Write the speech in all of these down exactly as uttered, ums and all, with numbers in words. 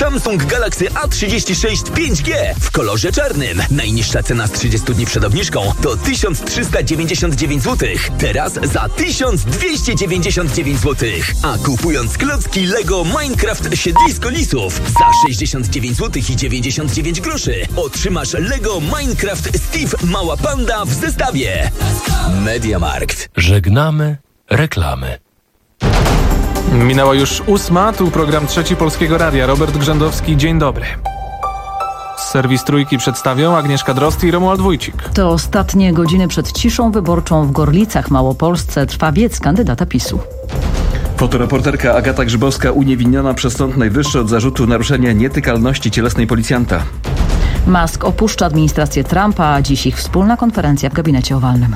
Samsung Galaxy A trzydzieści sześć pięć G w kolorze czarnym. Najniższa cena z trzydziestu dni przed obniżką to tysiąc trzysta dziewięćdziesiąt dziewięć złotych. Teraz za tysiąc dwieście dziewięćdziesiąt dziewięć złotych. A kupując klocki Lego Minecraft Siedlisko Lisów za sześćdziesiąt dziewięć złotych i dziewięćdziesiąt dziewięć groszy otrzymasz Lego Minecraft Steve Mała Panda w zestawie. MediaMarkt. Żegnamy reklamy. Minęła już ósma, tu program Trzeci Polskiego Radia. Robert Grzędowski, dzień dobry. Serwis Trójki przedstawią Agnieszka Drozd i Romuald Wójcik. To ostatnie godziny przed ciszą wyborczą w Gorlicach Małopolsce trwa wiec kandydata PiSu. Fotoreporterka Agata Grzybowska uniewinniona przez Sąd Najwyższy od zarzutu naruszenia nietykalności cielesnej policjanta. Musk opuszcza administrację Trumpa, a dziś ich wspólna konferencja w gabinecie owalnym.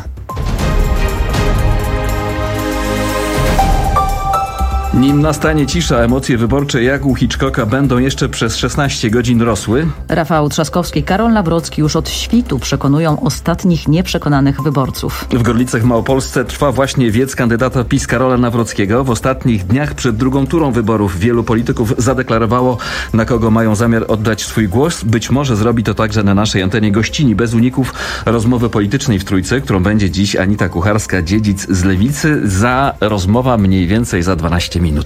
Nim nastanie cisza, emocje wyborcze jak u Hitchcocka będą jeszcze przez szesnaście godzin rosły. Rafał Trzaskowski, Karol Nawrocki już od świtu przekonują ostatnich nieprzekonanych wyborców. W Gorlicach w Małopolsce trwa właśnie wiec kandydata PiS Karola Nawrockiego. W ostatnich dniach przed drugą turą wyborów wielu polityków zadeklarowało, na kogo mają zamiar oddać swój głos. Być może zrobi to także na naszej antenie gościni bez uników rozmowy politycznej w Trójce, którą będzie dziś Anita Kucharska-Dziedzic z Lewicy. Za rozmowa mniej więcej za dwanaście minut.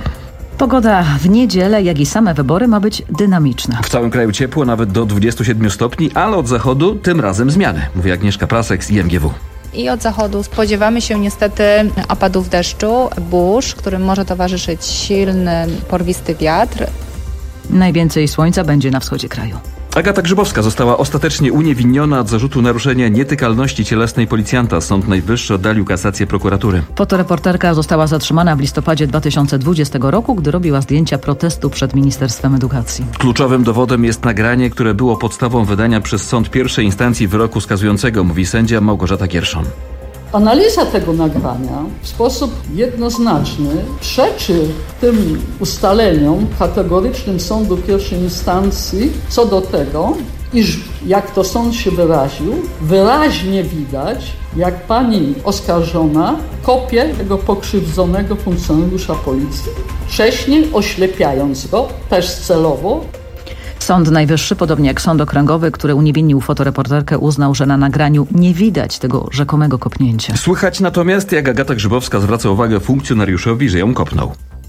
Pogoda w niedzielę, jak i same wybory ma być dynamiczna. W całym kraju ciepło, nawet do dwudziestu siedmiu stopni, ale od zachodu tym razem zmiany, mówi Agnieszka Prasek z I M G W. I od zachodu spodziewamy się niestety opadów deszczu, burz, którym może towarzyszyć silny, porwisty wiatr. Najwięcej słońca będzie na wschodzie kraju. Agata Grzybowska została ostatecznie uniewinniona od zarzutu naruszenia nietykalności cielesnej policjanta. Sąd Najwyższy oddalił kasację prokuratury. Fotoreporterka została zatrzymana w listopadzie dwa tysiące dwudziestego roku, gdy robiła zdjęcia protestu przed Ministerstwem Edukacji. Kluczowym dowodem jest nagranie, które było podstawą wydania przez sąd pierwszej instancji wyroku skazującego, mówi sędzia Małgorzata Gierszon. Analiza tego nagrania w sposób jednoznaczny przeczy tym ustaleniom kategorycznym sądu pierwszej instancji co do tego, iż, jak to sąd się wyraził, wyraźnie widać, jak pani oskarżona kopie tego pokrzywdzonego funkcjonariusza policji, wcześniej oślepiając go, też celowo. Sąd Najwyższy, podobnie jak Sąd Okręgowy, który uniewinnił fotoreporterkę, uznał, że na nagraniu nie widać tego rzekomego kopnięcia. Słychać natomiast, jak Agata Grzybowska zwraca uwagę funkcjonariuszowi, że ją kopnął.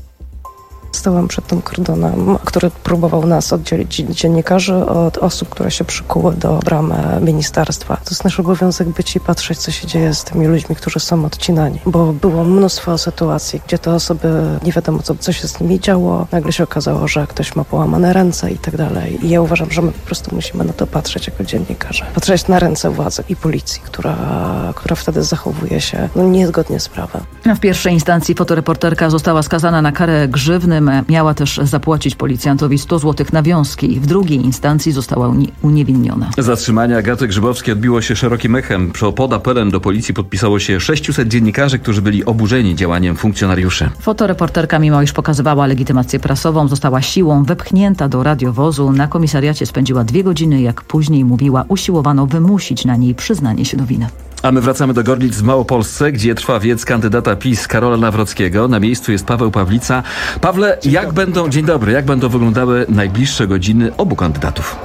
Stałam przed tym kordonem, który próbował nas oddzielić dziennikarzy od osób, które się przykuły do bramy ministerstwa. To jest nasz obowiązek być i patrzeć, co się dzieje z tymi ludźmi, którzy są odcinani. Bo było mnóstwo sytuacji, gdzie te osoby, nie wiadomo co, co się z nimi działo. Nagle się okazało, że ktoś ma połamane ręce i tak dalej. I ja uważam, że my po prostu musimy na to patrzeć jako dziennikarze. Patrzeć na ręce władzy i policji, która, która wtedy zachowuje się no, niezgodnie z prawem. W pierwszej instancji fotoreporterka została skazana na karę grzywny. Miała też zapłacić policjantowi sto złotych nawiązki. W drugiej instancji została uni- uniewinniona. Zatrzymanie Agaty Grzybowskiej odbiło się szerokim echem. Pod apelem do policji podpisało się sześciuset dziennikarzy, którzy byli oburzeni działaniem funkcjonariuszy. Fotoreporterka, mimo iż pokazywała legitymację prasową, została siłą wepchnięta do radiowozu. Na komisariacie spędziła dwie godziny. Jak później mówiła, usiłowano wymusić na niej przyznanie się do winy. A my wracamy do Gorlic w Małopolsce, gdzie trwa wiec kandydata PiS Karola Nawrockiego. Na miejscu jest Paweł Pawlica. Pawle, dzień jak dobry. będą, dzień dobry, jak będą wyglądały najbliższe godziny obu kandydatów?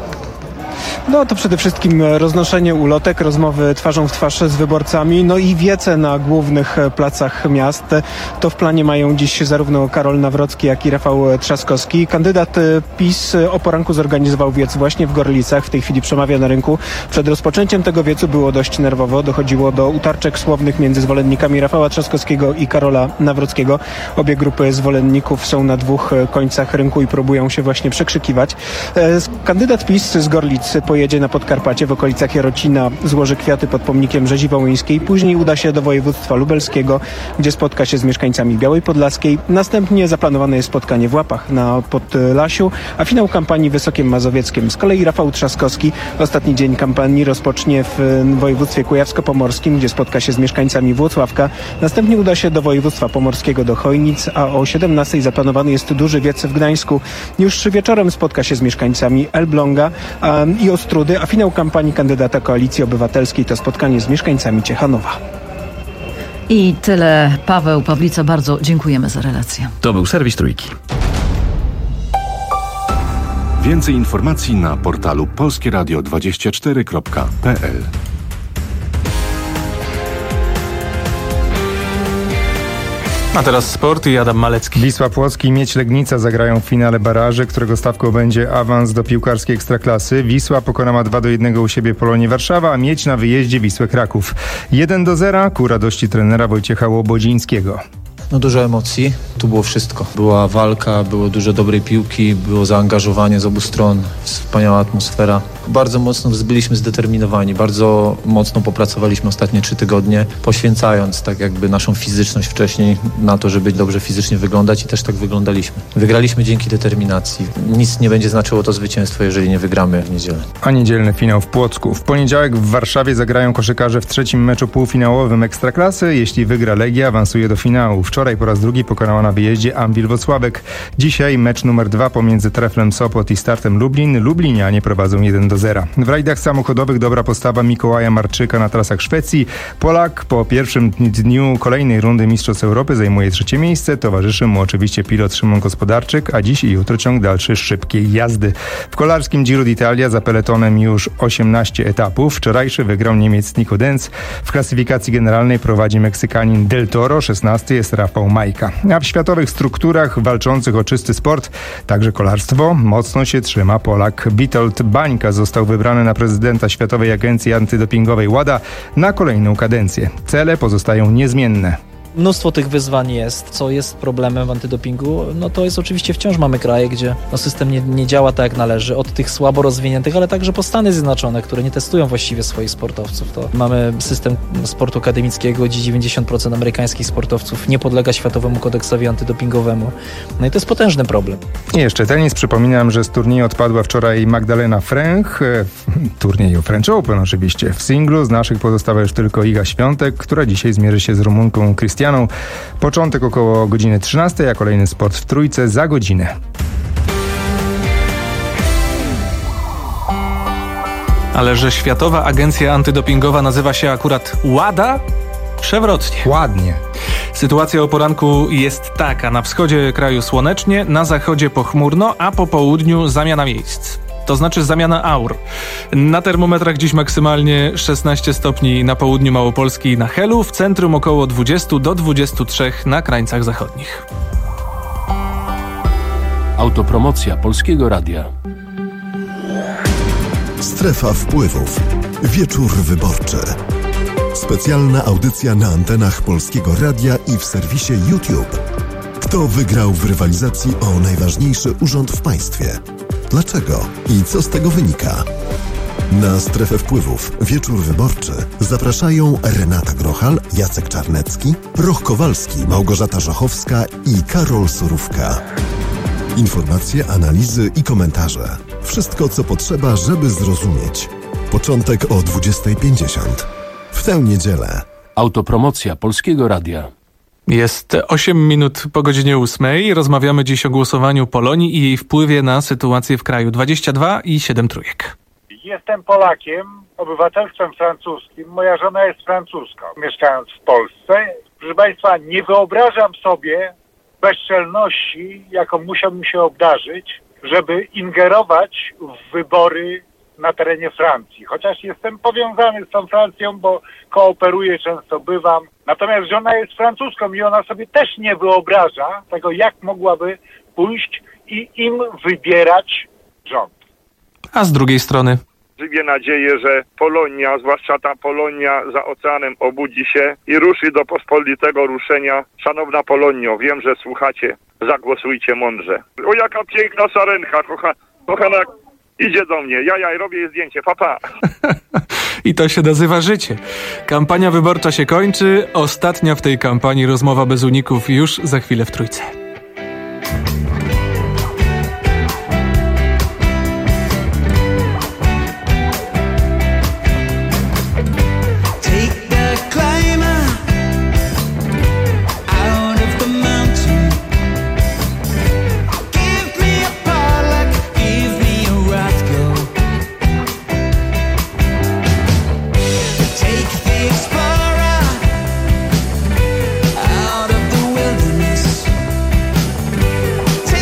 No to przede wszystkim roznoszenie ulotek, rozmowy twarzą w twarz z wyborcami, no i wiece na głównych placach miast. To w planie mają dziś zarówno Karol Nawrocki, jak i Rafał Trzaskowski. Kandydat PiS o poranku zorganizował wiec właśnie w Gorlicach, w tej chwili przemawia na rynku. Przed rozpoczęciem tego wiecu było dość nerwowo, dochodziło do utarczek słownych między zwolennikami Rafała Trzaskowskiego i Karola Nawrockiego. Obie grupy zwolenników są na dwóch końcach rynku i próbują się właśnie przekrzykiwać. Kandydat PiS z Gorlic pojedzie na Podkarpacie, w okolicach Jarocina złoży kwiaty pod pomnikiem Rzezi Wołyńskiej. Później uda się do województwa lubelskiego, gdzie spotka się z mieszkańcami Białej Podlaskiej. Następnie zaplanowane jest spotkanie w Łapach na Podlasiu, a finał kampanii w Wysokiem Mazowieckiem. Z kolei Rafał Trzaskowski ostatni dzień kampanii rozpocznie w województwie kujawsko-pomorskim, gdzie spotka się z mieszkańcami Włocławka. Następnie uda się do województwa pomorskiego, do Chojnic, a o siedemnastej zaplanowany jest duży wiec w Gdańsku. Już wieczorem spotka się z mieszkańcami Elbląga a, i Ostrudy, a finał kampanii kandydata Koalicji Obywatelskiej to spotkanie z mieszkańcami Ciechanowa. I tyle. Paweł Pawlica, bardzo dziękujemy za relację. To był serwis Trójki. Więcej informacji na portalu polskieradio dwadzieścia cztery kropka p l. A teraz sport i Adam Malecki. Wisła Płock i Miedź Legnica zagrają w finale baraży, którego stawką będzie awans do piłkarskiej Ekstraklasy. Wisła pokonała dwa do jednego u siebie Polonię Warszawa, a Miedź na wyjeździe Wisłę Kraków. jeden do zera ku radości trenera Wojciecha Łobodzińskiego. No dużo emocji, tu było wszystko. Była walka, było dużo dobrej piłki, było zaangażowanie z obu stron, wspaniała atmosfera. Bardzo mocno byliśmy zdeterminowani, bardzo mocno popracowaliśmy ostatnie trzy tygodnie, poświęcając tak jakby naszą fizyczność wcześniej na to, żeby dobrze fizycznie wyglądać i też tak wyglądaliśmy. Wygraliśmy dzięki determinacji. Nic nie będzie znaczyło to zwycięstwo, jeżeli nie wygramy w niedzielę. A niedzielny finał w Płocku. W poniedziałek w Warszawie zagrają koszykarze w trzecim meczu półfinałowym Ekstraklasy. Jeśli wygra Legia, awansuje do finału. Wczoraj po raz drugi pokonała na wyjeździe Anwil Włocławek. Dzisiaj mecz numer dwa pomiędzy Treflem Sopot i Startem Lublin. Lublinianie prowadzą jeden do zera. W rajdach samochodowych dobra postawa Mikołaja Marczyka na trasach Szwecji. Polak po pierwszym dniu kolejnej rundy Mistrzostw Europy zajmuje trzecie miejsce. Towarzyszy mu oczywiście pilot Szymon Gospodarczyk, a dziś i jutro ciąg dalszy szybkiej jazdy. W kolarskim Giro d'Italia za peletonem już osiemnaście etapów. Wczorajszy wygrał Niemiec Nico Denz. W klasyfikacji generalnej prowadzi Meksykanin Del Toro, szesnasty jest Rafał Majka. A w światowych strukturach walczących o czysty sport, także kolarstwo, mocno się trzyma Polak. Witold Bańka został wybrany na prezydenta Światowej Agencji Antydopingowej WADA na kolejną kadencję. Cele pozostają niezmienne. Mnóstwo tych wyzwań jest, co jest problemem w antydopingu, no to jest oczywiście wciąż mamy kraje, gdzie no system nie, nie działa tak jak należy, od tych słabo rozwiniętych, ale także po Stany Zjednoczone, które nie testują właściwie swoich sportowców. To mamy system sportu akademickiego, gdzie dziewięćdziesiąt procent amerykańskich sportowców nie podlega Światowemu Kodeksowi Antydopingowemu. No i to jest potężny problem. I jeszcze tenis. Przypominam, że z turnieju odpadła wczoraj Magdalena Fręch, w turnieju French Open oczywiście. W singlu z naszych pozostała już tylko Iga Świątek, która dzisiaj zmierzy się z Rumunką Krystianą. Początek około godziny trzynastej, a kolejny sport w trójce za godzinę. Ale że Światowa Agencja Antydopingowa nazywa się akurat WADA? Przewrotnie. Ładnie. Sytuacja o poranku jest taka. Na wschodzie kraju słonecznie, na zachodzie pochmurno, a po południu zamiana miejsc. To znaczy zamiana aur. Na termometrach dziś maksymalnie szesnaście stopni na południu Małopolski i na Helu, w centrum około dwadzieścia do dwudziestu trzech na krańcach zachodnich. Autopromocja Polskiego Radia. Strefa wpływów. Wieczór wyborczy. Specjalna audycja na antenach Polskiego Radia i w serwisie YouTube. Kto wygrał w rywalizacji o najważniejszy urząd w państwie? Dlaczego i co z tego wynika? Na Strefę Wpływów Wieczór Wyborczy zapraszają Renata Grochal, Jacek Czarnecki, Roch Kowalski, Małgorzata Żochowska i Karol Surówka. Informacje, analizy i komentarze. Wszystko, co potrzeba, żeby zrozumieć. Początek o dwudziestej pięćdziesiąt. W tę niedzielę. Autopromocja Polskiego Radia. Jest osiem minut po godzinie ósmej. Rozmawiamy dziś o głosowaniu Polonii i jej wpływie na sytuację w kraju. dwadzieścia dwa i siedem trójek. Jestem Polakiem, obywatelstwem francuskim. Moja żona jest francuską, mieszkając w Polsce. Proszę Państwa, nie wyobrażam sobie bezczelności, jaką musiałbym się obdarzyć, żeby ingerować w wybory na terenie Francji. Chociaż jestem powiązany z tą Francją, bo kooperuję, często bywam. Natomiast żona jest francuską i ona sobie też nie wyobraża tego, jak mogłaby pójść i im wybierać rząd. A z drugiej strony? Żywię nadzieję, że Polonia, zwłaszcza ta Polonia za oceanem, obudzi się i ruszy do pospolitego ruszenia. Szanowna Polonio, wiem, że słuchacie. Zagłosujcie mądrze. O, jaka piękna sarenka, kocha, kochana, idzie do mnie. Ja, ja, robię jej zdjęcie. Pa, pa. I to się nazywa życie. Kampania wyborcza się kończy. Ostatnia w tej kampanii rozmowa bez uników już za chwilę w trójce. Take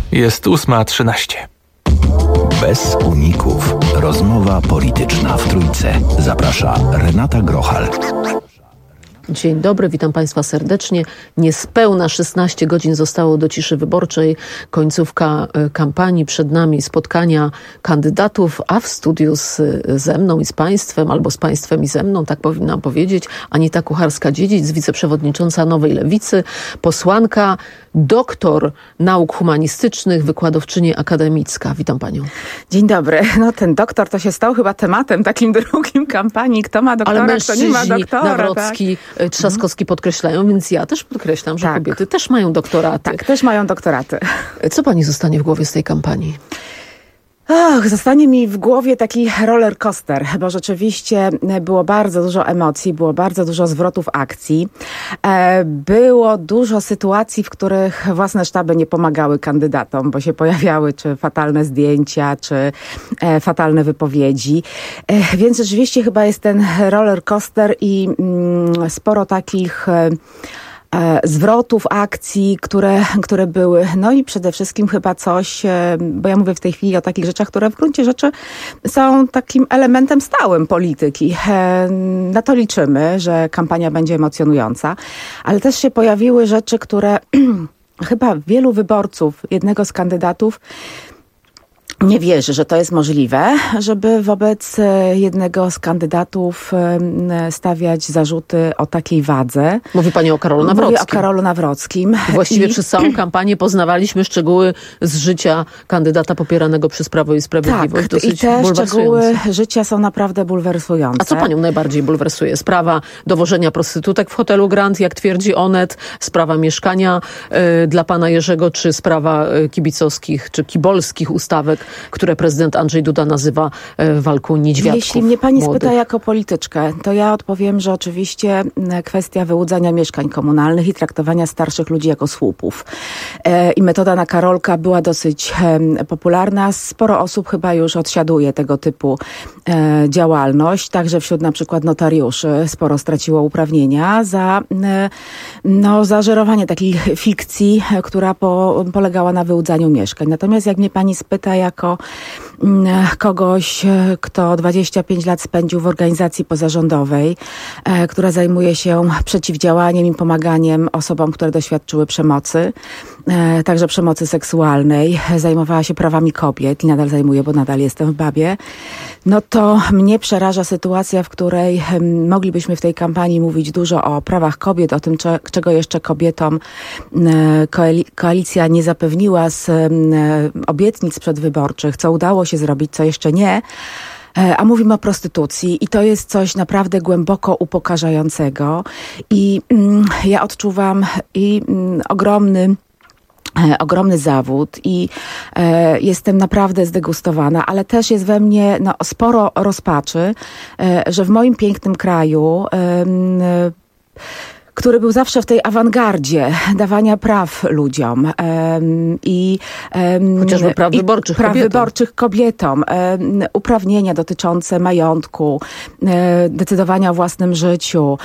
Jest ósma trzynaście. Bez uników. Rozmowa polityczna w Trójce. Zaprasza Renata Grochal. Dzień dobry, witam Państwa serdecznie. Niespełna szesnaście godzin zostało do ciszy wyborczej. Końcówka kampanii, przed nami spotkania kandydatów, a w studiu z, ze mną i z Państwem, albo z Państwem i ze mną, tak powinnam powiedzieć, Anita Kucharska-Dziedzic, wiceprzewodnicząca Nowej Lewicy, posłanka, doktor nauk humanistycznych, wykładowczyni akademicka. Witam Panią. Dzień dobry. No ten doktor to się stał chyba tematem takim drugim kampanii. Kto ma doktora, ale kto nie ma doktora. Nawrocki, tak? Trzaskowski podkreślają, więc ja też podkreślam, że tak. kobiety też mają doktoraty. Tak, też mają doktoraty. Co Pani zostanie w głowie z tej kampanii? Och, zostanie mi w głowie taki roller coaster, bo rzeczywiście było bardzo dużo emocji, było bardzo dużo zwrotów akcji. Było dużo sytuacji, w których własne sztaby nie pomagały kandydatom, bo się pojawiały czy fatalne zdjęcia, czy fatalne wypowiedzi. Więc rzeczywiście chyba jest ten roller coaster i sporo takich zwrotów, akcji, które, które były. No i przede wszystkim chyba coś, bo ja mówię w tej chwili o takich rzeczach, które w gruncie rzeczy są takim elementem stałym polityki. Na to liczymy, że kampania będzie emocjonująca, ale też się pojawiły rzeczy, które chyba wielu wyborców jednego z kandydatów nie wierzy, że to jest możliwe, żeby wobec jednego z kandydatów stawiać zarzuty o takiej wadze. Mówi Pani o Karolu Nawrockim. Mówię o Karolu Nawrockim. Właściwie I... przez całą kampanię poznawaliśmy szczegóły z życia kandydata popieranego przez Prawo i Sprawiedliwość. Tak, i te szczegóły życia są naprawdę bulwersujące. A co Panią najbardziej bulwersuje? Sprawa dowożenia prostytutek w hotelu Grand, jak twierdzi Onet, sprawa mieszkania y, dla Pana Jerzego, czy sprawa y, kibicowskich, czy kibolskich ustawek, które prezydent Andrzej Duda nazywa y, walką niedźwiadków. Jeśli mnie Pani młodych. spyta jako polityczkę, to ja odpowiem, że oczywiście kwestia wyłudzania mieszkań komunalnych i traktowania starszych ludzi jako słupów. Y, I metoda na Karolka była dosyć y, popularna. Sporo osób chyba już odsiaduje tego typu y, działalność. Także wśród na przykład notariuszy sporo straciło uprawnienia za, y, no, za żerowanie takiej fikcji, y, która po, polegała na wyłudzaniu mieszkań. Natomiast jak mnie Pani spyta jako kogoś, kto dwadzieścia pięć lat spędził w organizacji pozarządowej, która zajmuje się przeciwdziałaniem i pomaganiem osobom, które doświadczyły przemocy, także przemocy seksualnej, zajmowała się prawami kobiet i nadal zajmuje, bo nadal jestem w Babie, no to mnie przeraża sytuacja, w której moglibyśmy w tej kampanii mówić dużo o prawach kobiet, o tym, czego jeszcze kobietom koalicja nie zapewniła z obietnic przedwyborczych, co udało się zrobić, co jeszcze nie. A mówimy o prostytucji i to jest coś naprawdę głęboko upokarzającego i mm, ja odczuwam i mm, ogromny ogromny zawód i e, jestem naprawdę zdegustowana, ale też jest we mnie no, sporo rozpaczy, e, że w moim pięknym kraju e, e, który był zawsze w tej awangardzie dawania praw ludziom um, i um, chociażby praw i wyborczych praw kobietom. wyborczych kobietom, um, uprawnienia dotyczące majątku, um, decydowania o własnym życiu,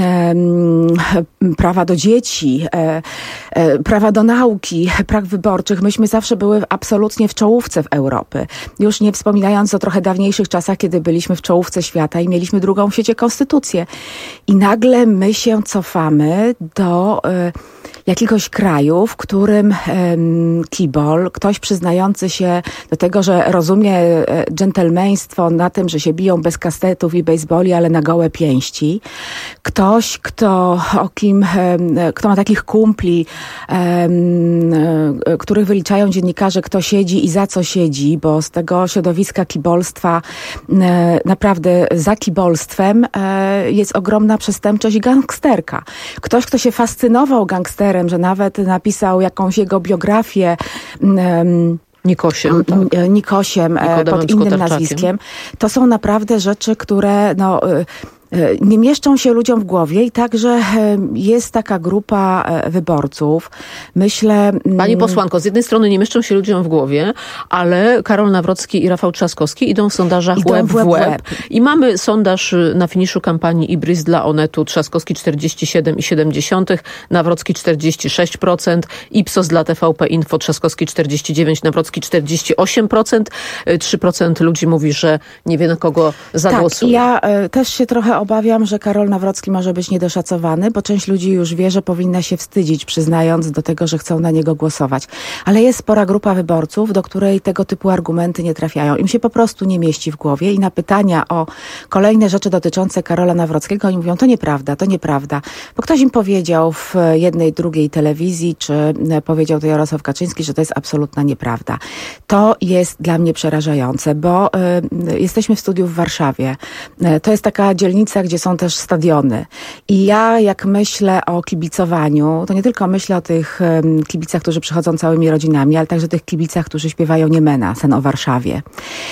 um, prawa do dzieci, um, prawa do nauki, praw wyborczych. Myśmy zawsze były absolutnie w czołówce w Europy. Już nie wspominając o trochę dawniejszych czasach, kiedy byliśmy w czołówce świata i mieliśmy drugą w świecie konstytucję. I nagle my się cofamy do y, jakiegoś kraju, w którym y, kibol, ktoś przyznający się do tego, że rozumie y, dżentelmeństwo na tym, że się biją bez kastetów i bejsboli, ale na gołe pięści. Ktoś, kto, o kim, y, kto ma takich kumpli, y, y, których wyliczają dziennikarze, kto siedzi i za co siedzi, bo z tego środowiska kibolstwa y, naprawdę za kibolstwem y, jest ogromna przestępczość i gangsterka. Ktoś, kto się fascynował gangsterem, że nawet napisał jakąś jego biografię um, Nikosiem, tak. Nikosiem pod innym nazwiskiem. To są naprawdę rzeczy, które no, nie mieszczą się ludziom w głowie i także jest taka grupa wyborców, myślę... Pani posłanko, z jednej strony nie mieszczą się ludziom w głowie, ale Karol Nawrocki i Rafał Trzaskowski idą w sondażach Idą łeb w łeb, w łeb. łeb. I mamy sondaż na finiszu kampanii Ibris dla Onetu. Trzaskowski czterdzieści siedem i siedem dziesiątych, Nawrocki czterdzieści sześć procent, Ipsos dla T V P Info, Trzaskowski czterdzieści dziewięć, Nawrocki czterdzieści osiem procent. trzy procent ludzi mówi, że nie wie, na kogo zagłosuje. Tak, ja y, też się trochę obawiam, że Karol Nawrocki może być niedoszacowany, bo część ludzi już wie, że powinna się wstydzić, przyznając do tego, że chcą na niego głosować. Ale jest spora grupa wyborców, do której tego typu argumenty nie trafiają. Im się po prostu nie mieści w głowie i na pytania o kolejne rzeczy dotyczące Karola Nawrockiego oni mówią, to nieprawda, to nieprawda. Bo ktoś im powiedział w jednej, drugiej telewizji, czy powiedział to Jarosław Kaczyński, że to jest absolutna nieprawda. To jest dla mnie przerażające, bo y, jesteśmy w studiu w Warszawie. Y, to jest taka dzielnica, gdzie są też stadiony. I ja jak myślę o kibicowaniu, to nie tylko myślę o tych y, kibicach, którzy przychodzą całymi rodzinami, ale także tych kibicach, którzy śpiewają Niemena, sen o Warszawie.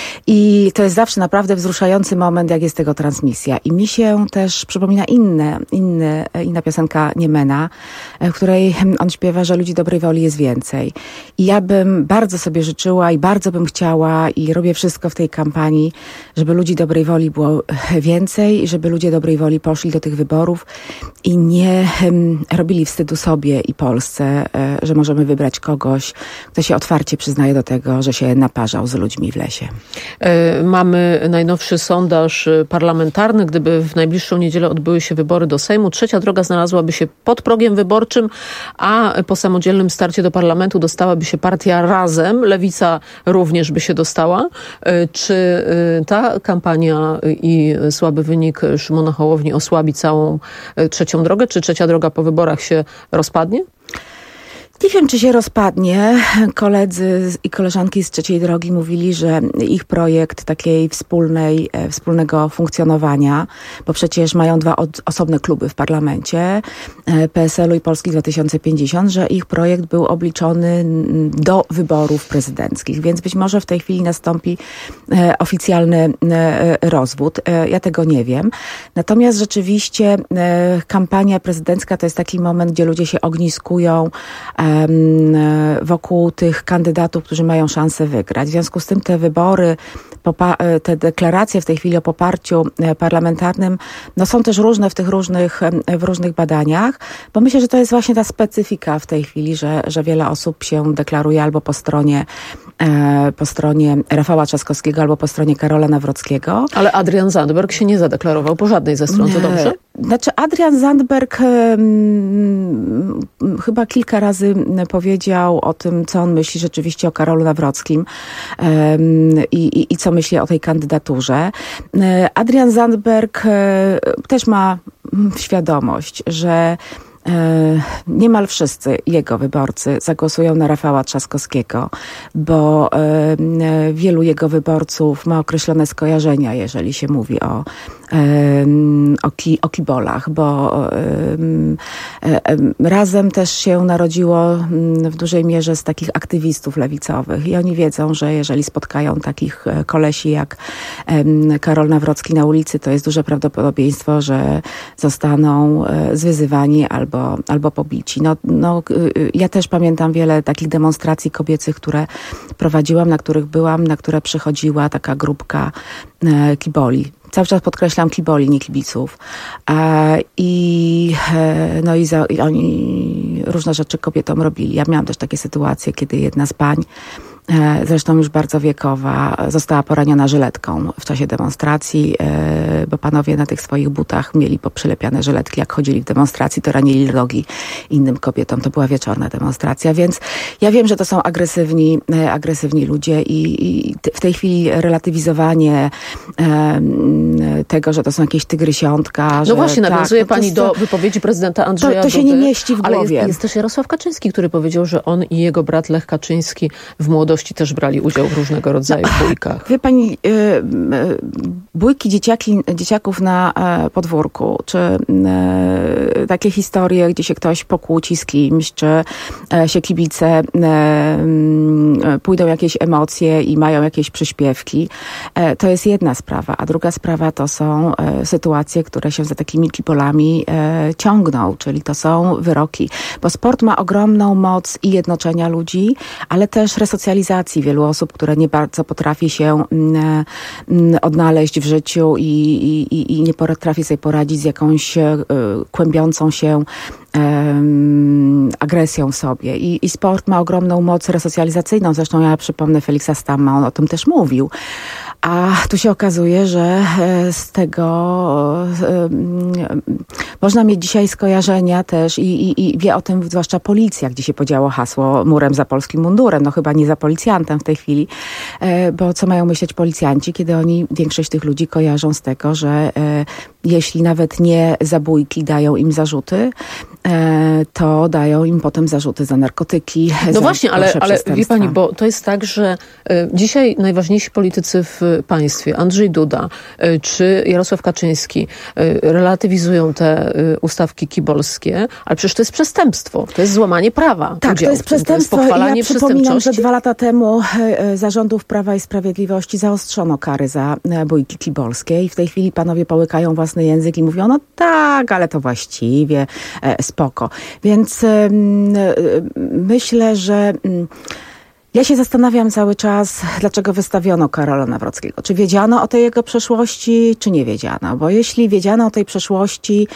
I to jest zawsze naprawdę wzruszający moment, jak jest tego transmisja. I mi się też przypomina inne, inny, inna piosenka Niemena, w której on śpiewa, że ludzi dobrej woli jest więcej. I ja bym bardzo sobie życzyła i bardzo bym chciała i robię wszystko w tej kampanii, żeby ludzi dobrej woli było więcej i żeby ludzie dobrej woli poszli do tych wyborów i nie um, robili wstydu sobie i Polsce, e, że możemy wybrać kogoś, kto się otwarcie przyznaje do tego, że się naparzał z ludźmi w lesie. E, mamy najnowszy sondaż parlamentarny. Gdyby w najbliższą niedzielę odbyły się wybory do Sejmu, Trzecia Droga znalazłaby się pod progiem wyborczym, a po samodzielnym starcie do parlamentu dostałaby się partia Razem. Lewica również by się dostała. Czy ta kampania i słaby wynik Szymona Hołowni osłabi całą Trzecią Drogę? Czy Trzecia Droga po wyborach się rozpadnie? Nie wiem, czy się rozpadnie. Koledzy i koleżanki z Trzeciej Drogi mówili, że ich projekt takiej wspólnej, wspólnego funkcjonowania, bo przecież mają dwa od, osobne kluby w parlamencie, P S L u i Polski dwa tysiące pięćdziesiąt, że ich projekt był obliczony do wyborów prezydenckich, więc być może w tej chwili nastąpi oficjalny rozwód. Ja tego nie wiem. Natomiast rzeczywiście kampania prezydencka to jest taki moment, gdzie ludzie się ogniskują wokół tych kandydatów, którzy mają szansę wygrać. W związku z tym te wybory, te deklaracje w tej chwili o poparciu parlamentarnym, no są też różne w tych różnych, w różnych badaniach, bo myślę, że to jest właśnie ta specyfika w tej chwili, że, że wiele osób się deklaruje albo po stronie po stronie Rafała Trzaskowskiego albo po stronie Karola Nawrockiego. Ale Adrian Zandberg się nie zadeklarował po żadnej ze stron, to dobrze? Znaczy Adrian Zandberg hmm, chyba kilka razy powiedział o tym, co on myśli rzeczywiście o Karolu Nawrockim hmm, i, i, i co myśli o tej kandydaturze. Adrian Zandberg hmm, też ma świadomość, że niemal wszyscy jego wyborcy zagłosują na Rafała Trzaskowskiego, bo wielu jego wyborców ma określone skojarzenia, jeżeli się mówi o, o, ki, o kibolach, bo Razem też się narodziło w dużej mierze z takich aktywistów lewicowych i oni wiedzą, że jeżeli spotkają takich kolesi jak Karol Nawrocki na ulicy, to jest duże prawdopodobieństwo, że zostaną zwyzywani albo, albo pobici. No, no, ja też pamiętam wiele takich demonstracji kobiecych, które prowadziłam, na których byłam, na które przychodziła taka grupka kiboli. Cały czas podkreślam kiboli, nie kibiców. I, no i, za, i oni różne rzeczy kobietom robili. Ja miałam też takie sytuacje, kiedy jedna z pań, zresztą już bardzo wiekowa, została poraniona żyletką w czasie demonstracji, bo panowie na tych swoich butach mieli poprzylepiane żyletki. Jak chodzili w demonstracji, to ranili nogi innym kobietom. To była wieczorna demonstracja, więc ja wiem, że to są agresywni, agresywni ludzie i, i w tej chwili relatywizowanie tego, że to są jakieś tygrysiątka. No że, właśnie, nawiązuje tak, no pani do wypowiedzi prezydenta Andrzeja To, to się Dudy, nie mieści w ale głowie. Jest, jest też Jarosław Kaczyński, który powiedział, że on i jego brat Lech Kaczyński w młodości gości też brali udział w różnego rodzaju bójkach. Wie pani, bójki dzieciaki, dzieciaków na podwórku, czy takie historie, gdzie się ktoś pokłóci z kimś, czy się kibice pójdą jakieś emocje i mają jakieś przyśpiewki, to jest jedna sprawa, a druga sprawa to są sytuacje, które się za takimi kipolami ciągną, czyli to są wyroki, bo sport ma ogromną moc i jednoczenia ludzi, ale też resocjalizacji wielu osób, które nie bardzo potrafi się odnaleźć w życiu i, i, i nie potrafi sobie poradzić z jakąś kłębiącą się Um, agresją w sobie. I, I sport ma ogromną moc resocjalizacyjną. Zresztą ja przypomnę Feliksa Stamma, on o tym też mówił. A tu się okazuje, że z tego um, można mieć dzisiaj skojarzenia też i, i, i wie o tym zwłaszcza policja, gdzie się podziało hasło murem za polskim mundurem. No chyba nie za policjantem w tej chwili, e, bo co mają myśleć policjanci, kiedy oni większość tych ludzi kojarzą z tego, że e, jeśli nawet nie zabójki dają im zarzuty, to dają im potem zarzuty za narkotyki. No za właśnie, ale, ale wie pani, bo to jest tak, że y, dzisiaj najważniejsi politycy w państwie, Andrzej Duda y, czy Jarosław Kaczyński y, relatywizują te y, ustawki kibolskie, ale przecież to jest przestępstwo, to jest złamanie prawa. Tak, to jest przestępstwo. To jest ja przypominam, że dwa lata temu y, zarządów Prawa i Sprawiedliwości zaostrzono kary za y, bójki kibolskie i w tej chwili panowie połykają własny język i mówią, no tak, ale to właściwie y, spoko. Więc y, y, myślę, że y, ja się zastanawiam cały czas, dlaczego wystawiono Karola Nawrockiego. Czy wiedziano o tej jego przeszłości, czy nie wiedziano? Bo jeśli wiedziano o tej przeszłości,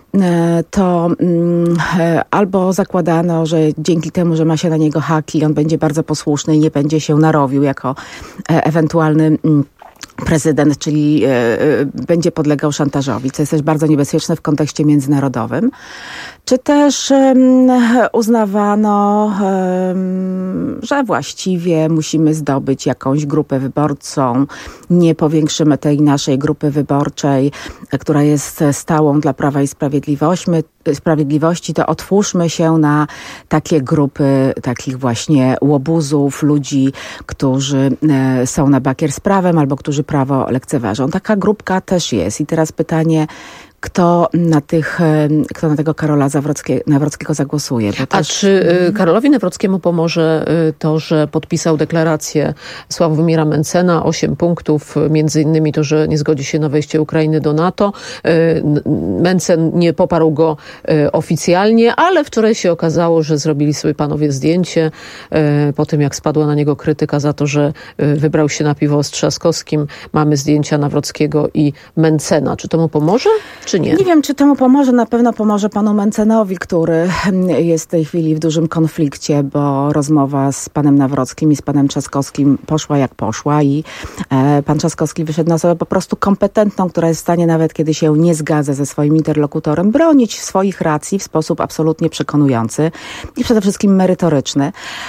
to um, albo zakładano, że dzięki temu, że ma się na niego haki, on będzie bardzo posłuszny i nie będzie się narobił jako e, ewentualny um, prezydent, czyli e, e, będzie podlegał szantażowi, co jest też bardzo niebezpieczne w kontekście międzynarodowym. Czy też um, uznawano, um, że właściwie musimy zdobyć jakąś grupę wyborcą, nie powiększymy tej naszej grupy wyborczej, która jest stałą dla Prawa i Sprawiedliwości, Sprawiedliwości, to otwórzmy się na takie grupy takich właśnie łobuzów, ludzi, którzy e, są na bakier z prawem albo którzy prawo lekceważą. Taka grupka też jest. I teraz pytanie, kto na tych, kto na tego Karola Zawrockie, Nawrockiego zagłosuje. Bo A też... czy Karolowi Nawrockiemu pomoże to, że podpisał deklarację Sławomira Mentzena, osiem punktów, między innymi to, że nie zgodzi się na wejście Ukrainy do NATO. Mentzen nie poparł go oficjalnie, ale wczoraj się okazało, że zrobili sobie panowie zdjęcie po tym, jak spadła na niego krytyka za to, że wybrał się na piwo z Trzaskowskim. Mamy zdjęcia Nawrockiego i Mentzena. Czy to mu pomoże? Czy nie? Nie wiem, czy temu pomoże. Na pewno pomoże panu Mentzenowi, który jest w tej chwili w dużym konflikcie, bo rozmowa z panem Nawrockim i z panem Trzaskowskim poszła jak poszła i e, pan Trzaskowski wyszedł na osobę po prostu kompetentną, która jest w stanie, nawet kiedy się nie zgadza ze swoim interlokutorem, bronić swoich racji w sposób absolutnie przekonujący i przede wszystkim merytoryczny.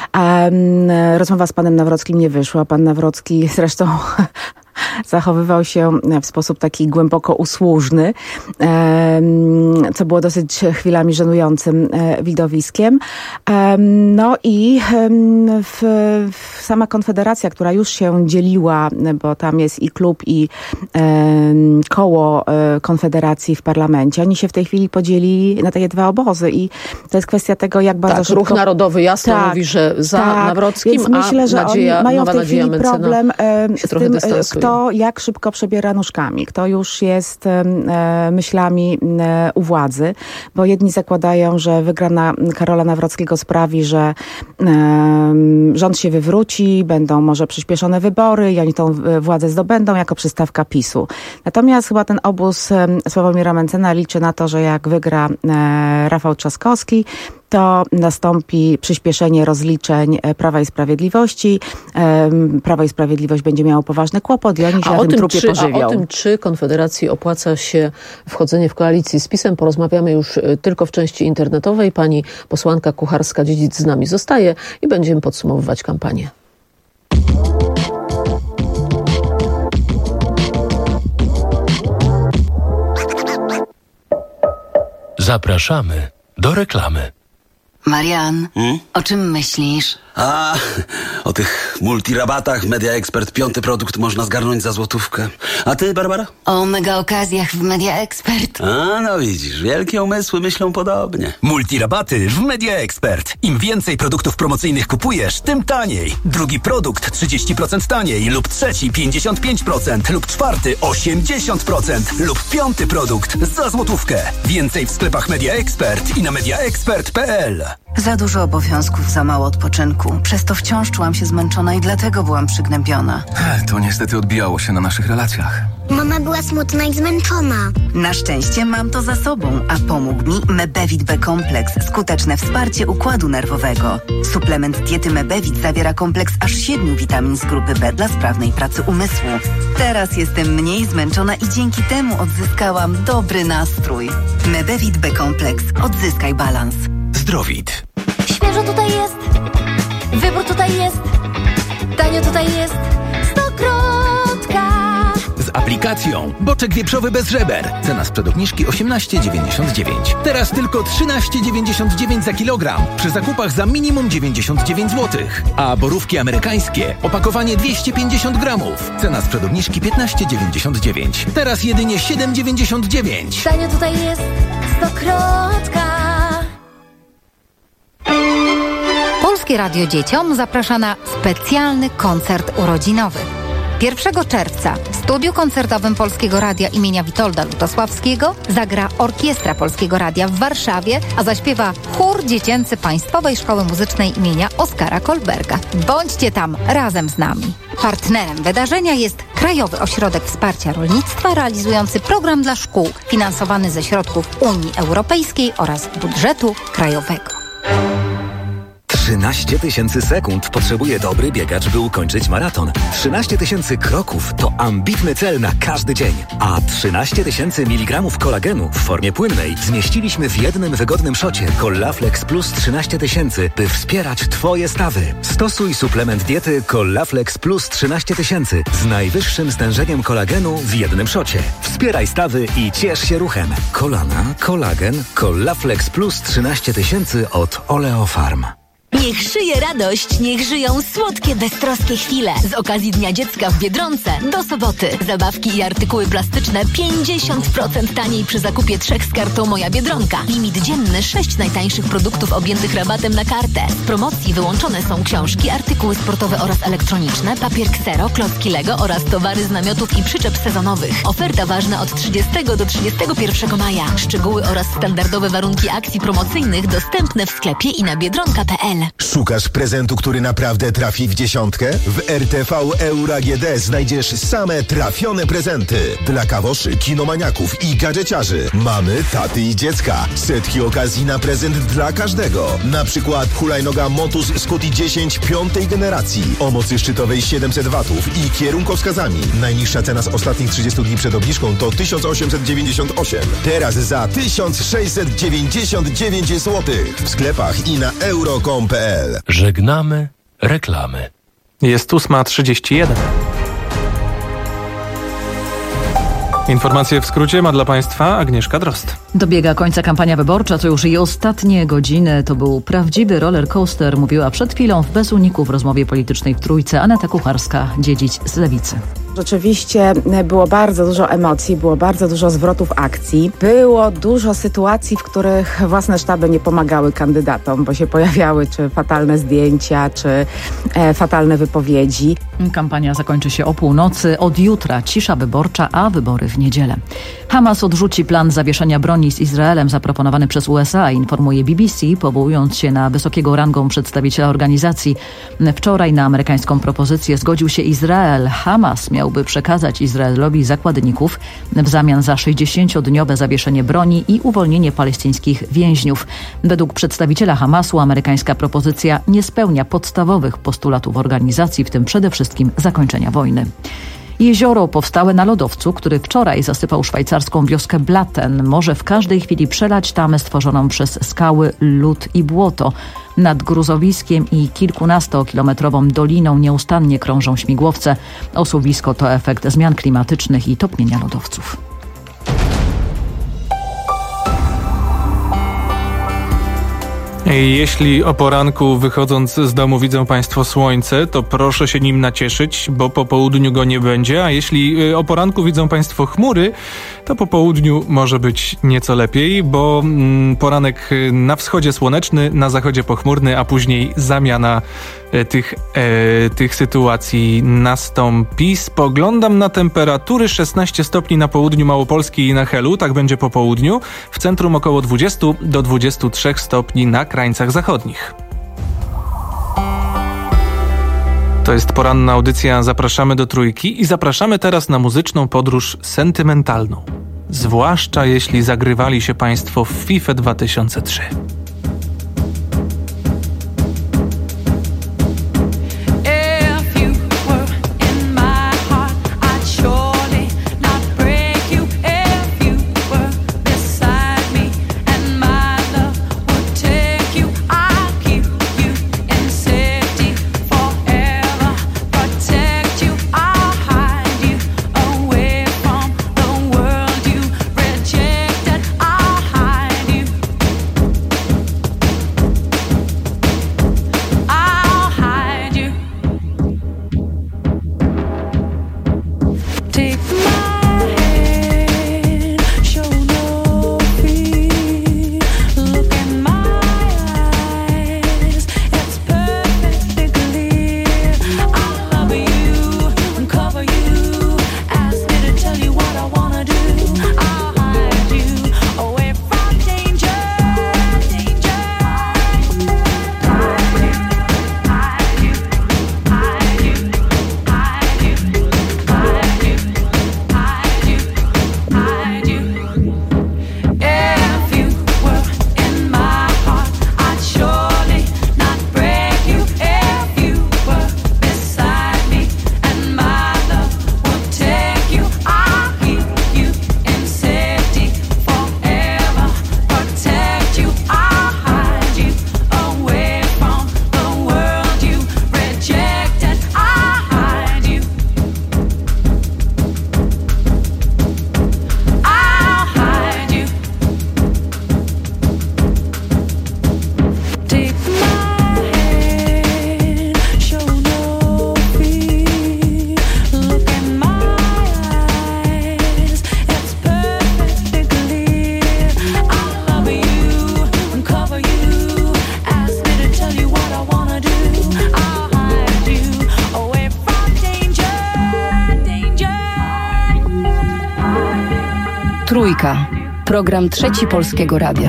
E, rozmowa z panem Nawrockim nie wyszła. Pan Nawrocki zresztą zachowywał się w sposób taki głęboko usłużny, co było dosyć chwilami żenującym widowiskiem. No i w, w sama Konfederacja, która już się dzieliła, bo tam jest i klub, i koło Konfederacji w parlamencie, oni się w tej chwili podzieli na takie dwa obozy i to jest kwestia tego, jak bardzo tak, szybko... Ruch Narodowy jasno tak, mówi, że za tak, Nawrockim, więc myślę, a że nadzieja, oni mają nowa w tej chwili Mentzena problem z się trochę tym, dystansuje. kto jak szybko przebiera nóżkami, kto już jest e, myślami e, u władzy, bo jedni zakładają, że wygrana Karola Nawrockiego sprawi, że e, rząd się wywróci, będą może przyspieszone wybory i oni tą władzę zdobędą jako przystawka PiSu. Natomiast chyba ten obóz e, Sławomira Mentzena liczy na to, że jak wygra e, Rafał Trzaskowski, to nastąpi przyspieszenie rozliczeń Prawa i Sprawiedliwości. Prawo i Sprawiedliwość będzie miało poważny kłopot i oni się a na tym, tym trupie czy, pożywią. A o tym, czy Konfederacji opłaca się wchodzenie w koalicję z PiS-em, porozmawiamy już tylko w części internetowej. Pani posłanka Kucharska-Dziedzic z nami zostaje i będziemy podsumowywać kampanię. Zapraszamy do reklamy. Marian, hmm? o czym myślisz? A, o tych rabatach, multirabatach. Media Expert piąty produkt można zgarnąć za złotówkę. A ty, Barbara? O mega okazjach w Media Expert. A, no widzisz, wielkie umysły myślą podobnie. Multirabaty w Media Expert. Im więcej produktów promocyjnych kupujesz, tym taniej. Drugi produkt trzydzieści procent taniej lub trzeci pięćdziesiąt pięć procent lub czwarty osiemdziesiąt procent lub piąty produkt za złotówkę. Więcej w sklepach Media Expert i na media expert kropka p l. Za dużo obowiązków, za mało odpoczynku. Przez to wciąż czułam się zmęczona i dlatego byłam przygnębiona. To niestety odbijało się na naszych relacjach. Mama była smutna i zmęczona. Na szczęście mam to za sobą, a pomógł mi Mebevit B-kompleks. Skuteczne wsparcie układu nerwowego. Suplement diety Mebevit zawiera kompleks aż siedmiu witamin z grupy B dla sprawnej pracy umysłu. Teraz jestem mniej zmęczona i dzięki temu odzyskałam dobry nastrój. Mebevit B-kompleks. Odzyskaj balans. Zdrowit. Świeżo tutaj jest. Wybór tutaj jest. Tanio tutaj jest. Stokrotka. Z aplikacją Boczek wieprzowy bez żeber. Cena sprzed obniżki osiemnaście dziewięćdziesiąt dziewięć. Teraz tylko trzynaście dziewięćdziesiąt dziewięć za kilogram. Przy zakupach za minimum dziewięćdziesiąt dziewięć złotych. A borówki amerykańskie. Opakowanie dwieście pięćdziesiąt gramów. Cena sprzed obniżki piętnaście dziewięćdziesiąt dziewięć. Teraz jedynie siedem dziewięćdziesiąt dziewięć. Tanio tutaj jest. Stokrotka. Polskie Radio Dzieciom zaprasza na specjalny koncert urodzinowy. pierwszego czerwca w studiu koncertowym Polskiego Radia imienia Witolda Lutosławskiego zagra Orkiestra Polskiego Radia w Warszawie, a zaśpiewa chór dziecięcy Państwowej Szkoły Muzycznej imienia Oskara Kolberga. Bądźcie tam razem z nami. Partnerem wydarzenia jest Krajowy Ośrodek Wsparcia Rolnictwa realizujący program dla szkół finansowany ze środków Unii Europejskiej oraz budżetu krajowego. trzynaście tysięcy sekund potrzebuje dobry biegacz, by ukończyć maraton. trzynaście tysięcy kroków to ambitny cel na każdy dzień. A trzynaście tysięcy miligramów kolagenu w formie płynnej zmieściliśmy w jednym wygodnym szocie Collaflex Plus trzynaście tysięcy, by wspierać Twoje stawy. Stosuj suplement diety Collaflex Plus trzynaście tysięcy z najwyższym stężeniem kolagenu w jednym szocie. Wspieraj stawy i ciesz się ruchem. Kolana, kolagen, Collaflex Plus trzynaście tysięcy od Oleofarm. Niech szyje radość, niech żyją słodkie, beztroskie chwile. Z okazji Dnia Dziecka w Biedronce do soboty. Zabawki i artykuły plastyczne pięćdziesiąt procent taniej przy zakupie trzech z kartą Moja Biedronka. Limit dzienny sześć najtańszych produktów objętych rabatem na kartę. Z promocji wyłączone są książki, artykuły sportowe oraz elektroniczne, papier ksero, klocki Lego oraz towary z namiotów i przyczep sezonowych. Oferta ważna od trzydziestego do trzydziestego pierwszego maja. Szczegóły oraz standardowe warunki akcji promocyjnych dostępne w sklepie i na biedronka kropka p l. Szukasz prezentu, który naprawdę trafi w dziesiątkę? W R T V Euro A G D znajdziesz same trafione prezenty. Dla kawoszy, kinomaniaków i gadżeciarzy. Mamy, taty i dziecka. Setki okazji na prezent dla każdego. Na przykład hulajnoga Motus Scuti dziesięć piątej generacji. O mocy szczytowej siedemset watów i kierunkowskazami. Najniższa cena z ostatnich trzydziestu dni przed obniżką to tysiąc osiemset dziewięćdziesiąt osiem. Teraz za tysiąc sześćset dziewięćdziesiąt dziewięć złotych. W sklepach i na euro kropka com kropka p l. Żegnamy reklamy. Jest ósma trzydzieści jeden. Informacje w skrócie ma dla Państwa Agnieszka Drozd. Dobiega końca kampania wyborcza, to już jej ostatnie godziny. To był prawdziwy roller coaster, mówiła przed chwilą w Bez Uniku w rozmowie politycznej w Trójce Aneta Kucharska-Dziedzic z Lewicy. Rzeczywiście było bardzo dużo emocji, było bardzo dużo zwrotów akcji. Było dużo sytuacji, w których własne sztaby nie pomagały kandydatom, bo się pojawiały czy fatalne zdjęcia, czy e, fatalne wypowiedzi. Kampania zakończy się o północy. Od jutra cisza wyborcza, a wybory w niedzielę. Hamas odrzuci plan zawieszenia broni z Izraelem zaproponowany przez U S A, informuje B B C, powołując się na wysokiego rangą przedstawiciela organizacji. Wczoraj na amerykańską propozycję zgodził się Izrael. Hamas miał by przekazać Izraelowi zakładników w zamian za sześćdziesięciodniowe zawieszenie broni i uwolnienie palestyńskich więźniów. Według przedstawiciela Hamasu amerykańska propozycja nie spełnia podstawowych postulatów organizacji, w tym przede wszystkim zakończenia wojny. Jezioro powstałe na lodowcu, który wczoraj zasypał szwajcarską wioskę Blatten, może w każdej chwili przelać tamę stworzoną przez skały, lód i błoto. Nad gruzowiskiem i kilkunastokilometrową doliną nieustannie krążą śmigłowce. Osuwisko to efekt zmian klimatycznych i topnienia lodowców. Jeśli o poranku wychodząc z domu widzą Państwo słońce, to proszę się nim nacieszyć, bo po południu go nie będzie, a jeśli o poranku widzą Państwo chmury, to po południu może być nieco lepiej, bo poranek na wschodzie słoneczny, na zachodzie pochmurny, a później zamiana tych, e, tych sytuacji nastąpi. Spoglądam na temperatury: szesnaście stopni na południu Małopolski i na Helu, tak będzie po południu. W centrum około dwadzieścia do dwudziestu trzech stopni na krańcach zachodnich. To jest poranna audycja Zapraszamy do Trójki i zapraszamy teraz na muzyczną podróż sentymentalną. Zwłaszcza jeśli zagrywali się Państwo w FIFA dwa tysiące trzy. Trójka. Program Trzeci Polskiego Radia.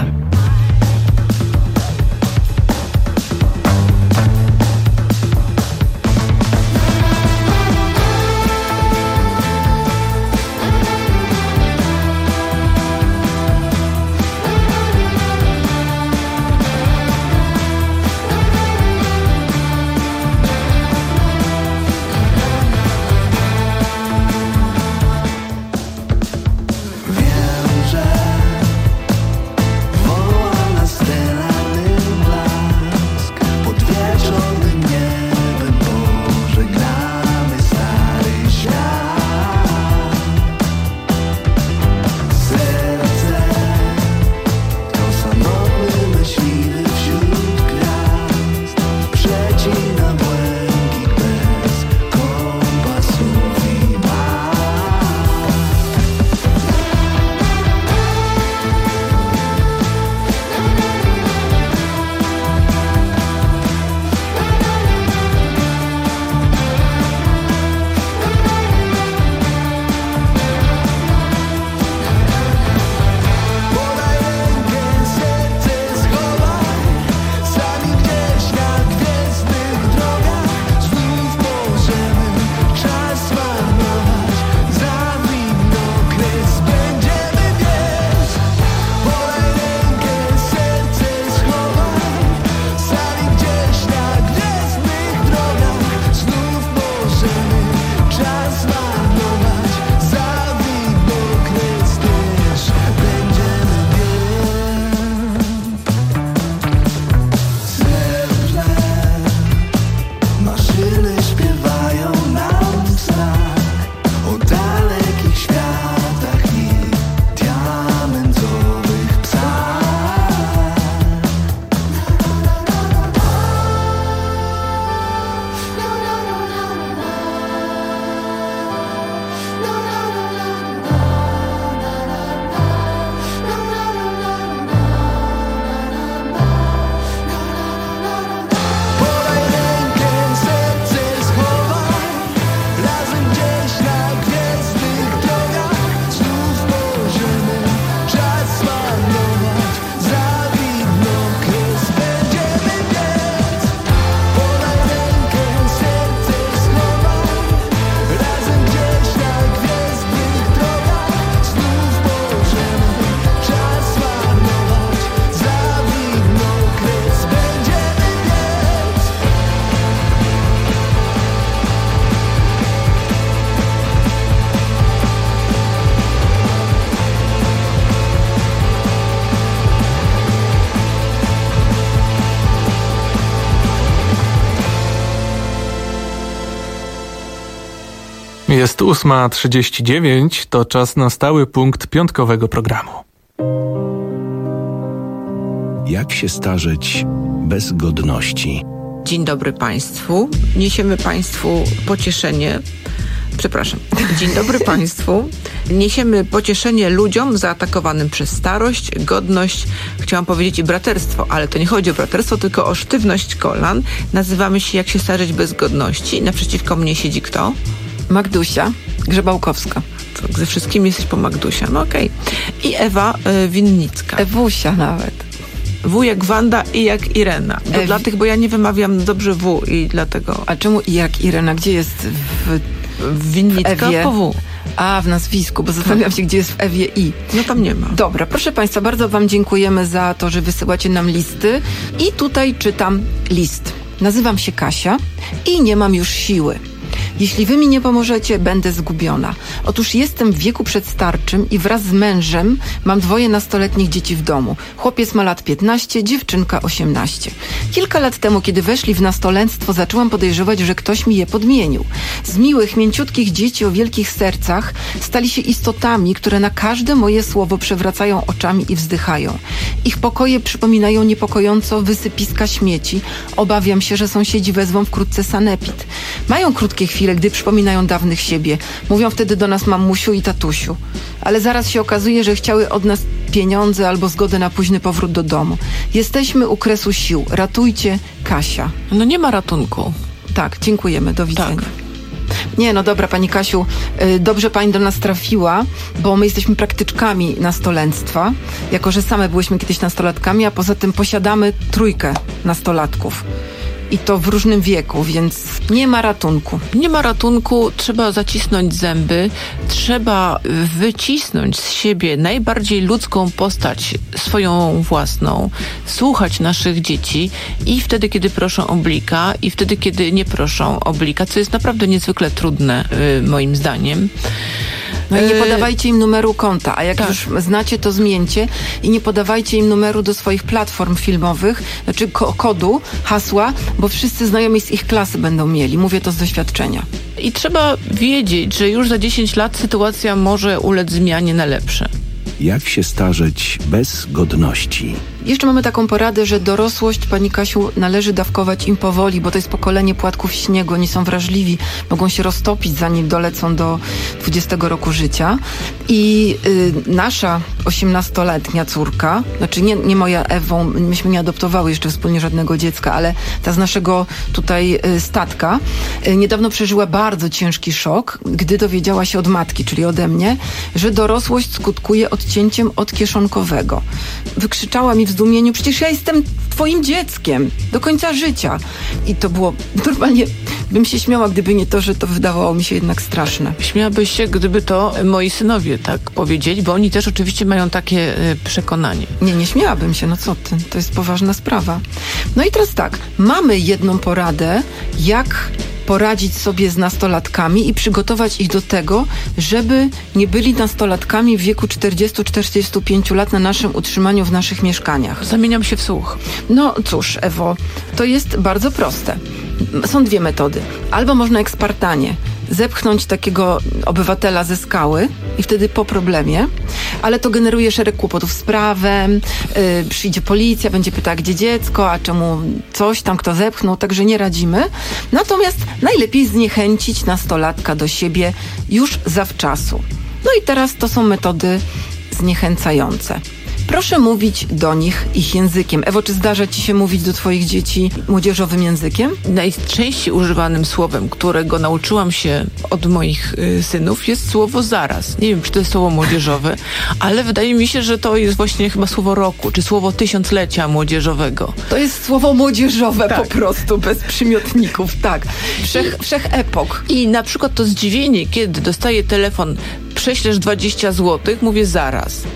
Wiem, że Jest ósma trzydzieści dziewięć, to czas na stały punkt piątkowego programu. Jak się starzeć bez godności? Dzień dobry Państwu. Niesiemy Państwu pocieszenie. Przepraszam. Dzień dobry Państwu. Niesiemy pocieszenie ludziom zaatakowanym przez starość, godność, chciałam powiedzieć i braterstwo, ale to nie chodzi o braterstwo, tylko o sztywność kolan. Nazywamy się Jak się starzeć bez godności. Naprzeciwko mnie siedzi kto? Magdusia Grzebałkowska. Ze wszystkimi jesteś po Magdusia, no okej. Okay. I Ewa y, Winnicka. Ewusia nawet. W jak Wanda i jak Irena. To Ewi... dla tych, bo ja nie wymawiam dobrze W i dlatego... A czemu i jak Irena? Gdzie jest w... w Winnicka? W Ewie? Po W. A, w nazwisku, bo zastanawiam się, gdzie jest w Ewie I. No tam nie ma. Dobra, proszę Państwa, bardzo Wam dziękujemy za to, że wysyłacie nam listy. I tutaj czytam list. Nazywam się Kasia i nie mam już siły. Jeśli wy mi nie pomożecie, będę zgubiona. Otóż jestem w wieku przedstarczym i wraz z mężem mam dwoje nastoletnich dzieci w domu. Chłopiec ma lat piętnaście, dziewczynka osiemnaście. Kilka lat temu, kiedy weszli w nastolenstwo, zaczęłam podejrzewać, że ktoś mi je podmienił. Z miłych, mięciutkich dzieci o wielkich sercach stali się istotami, które na każde moje słowo przewracają oczami i wzdychają. Ich pokoje przypominają niepokojąco wysypiska śmieci. Obawiam się, że sąsiedzi wezwą wkrótce sanepid. Mają krótkie chwile, gdy przypominają dawnych siebie. Mówią wtedy do nas mamusiu i tatusiu. Ale zaraz się okazuje, że chciały od nas pieniądze albo zgodę na późny powrót do domu. Jesteśmy u kresu sił. Ratujcie, Kasia. No nie ma ratunku. Tak, dziękujemy. Do widzenia. Tak. Nie, no dobra, pani Kasiu, yy, dobrze pani do nas trafiła, bo my jesteśmy praktyczkami nastolenstwa, jako że same byłyśmy kiedyś nastolatkami, a poza tym posiadamy trójkę nastolatków. I to w różnym wieku, więc nie ma ratunku. Nie ma ratunku, trzeba zacisnąć zęby, trzeba wycisnąć z siebie najbardziej ludzką postać, swoją własną, słuchać naszych dzieci i wtedy, kiedy proszą o blika i wtedy, kiedy nie proszą o blika, co jest naprawdę niezwykle trudne, yy, moim zdaniem. No i nie podawajcie im numeru konta, a jak tak. już znacie, to zmieńcie i nie podawajcie im numeru do swoich platform filmowych, znaczy ko- kodu, hasła, bo wszyscy znajomi z ich klasy będą mieli. Mówię to z doświadczenia. I trzeba wiedzieć, że już za dziesięć lat sytuacja może ulec zmianie na lepsze. Jak się starzeć bez godności? Jeszcze mamy taką poradę, że dorosłość, pani Kasiu, należy dawkować im powoli, bo to jest pokolenie płatków śniegu. Oni są wrażliwi, mogą się roztopić, zanim dolecą do dwudziestego roku życia. I y, nasza osiemnastoletnia córka, znaczy nie, nie moja Ewą, myśmy nie adoptowały jeszcze wspólnie żadnego dziecka, ale ta z naszego tutaj y, statka, y, niedawno przeżyła bardzo ciężki szok, gdy dowiedziała się od matki, czyli ode mnie, że dorosłość skutkuje odcięciem odkieszonkowego. Wykrzyczała mi w zdumieniu, przecież ja jestem twoim dzieckiem do końca życia. I to było, normalnie bym się śmiała, gdyby nie to, że to wydawało mi się jednak straszne. Śmiałabyś się, gdyby to moi synowie tak powiedzieli, bo oni też oczywiście mają takie y, przekonanie. Nie, nie śmiałabym się, no co ty, to jest poważna sprawa. No i teraz tak, mamy jedną poradę, jak poradzić sobie z nastolatkami i przygotować ich do tego, żeby nie byli nastolatkami w wieku czterdziestu do czterdziestu pięciu lat na naszym utrzymaniu w naszych mieszkaniach. Zamieniam się w słuch. No cóż, Ewo, to jest bardzo proste. Są dwie metody. Albo można ekspartanie zepchnąć takiego obywatela ze skały i wtedy po problemie, ale to generuje szereg kłopotów z prawem, yy, przyjdzie policja, będzie pytała, gdzie dziecko, a czemu coś tam kto zepchnął, także nie radzimy. Natomiast najlepiej zniechęcić nastolatka do siebie już zawczasu. No i teraz to są metody zniechęcające. Proszę mówić do nich ich językiem. Ewo, czy zdarza ci się mówić do twoich dzieci młodzieżowym językiem? Najczęściej używanym słowem, którego nauczyłam się od moich y, synów, jest słowo zaraz. Nie wiem, czy to jest słowo młodzieżowe, ale wydaje mi się, że to jest właśnie chyba słowo roku, czy słowo tysiąclecia młodzieżowego. To jest słowo młodzieżowe tak. po prostu, bez przymiotników, tak. Wszech, wszech epok. I na przykład to zdziwienie, kiedy dostaję telefon, prześlesz dwadzieścia złotych, mówię zaraz.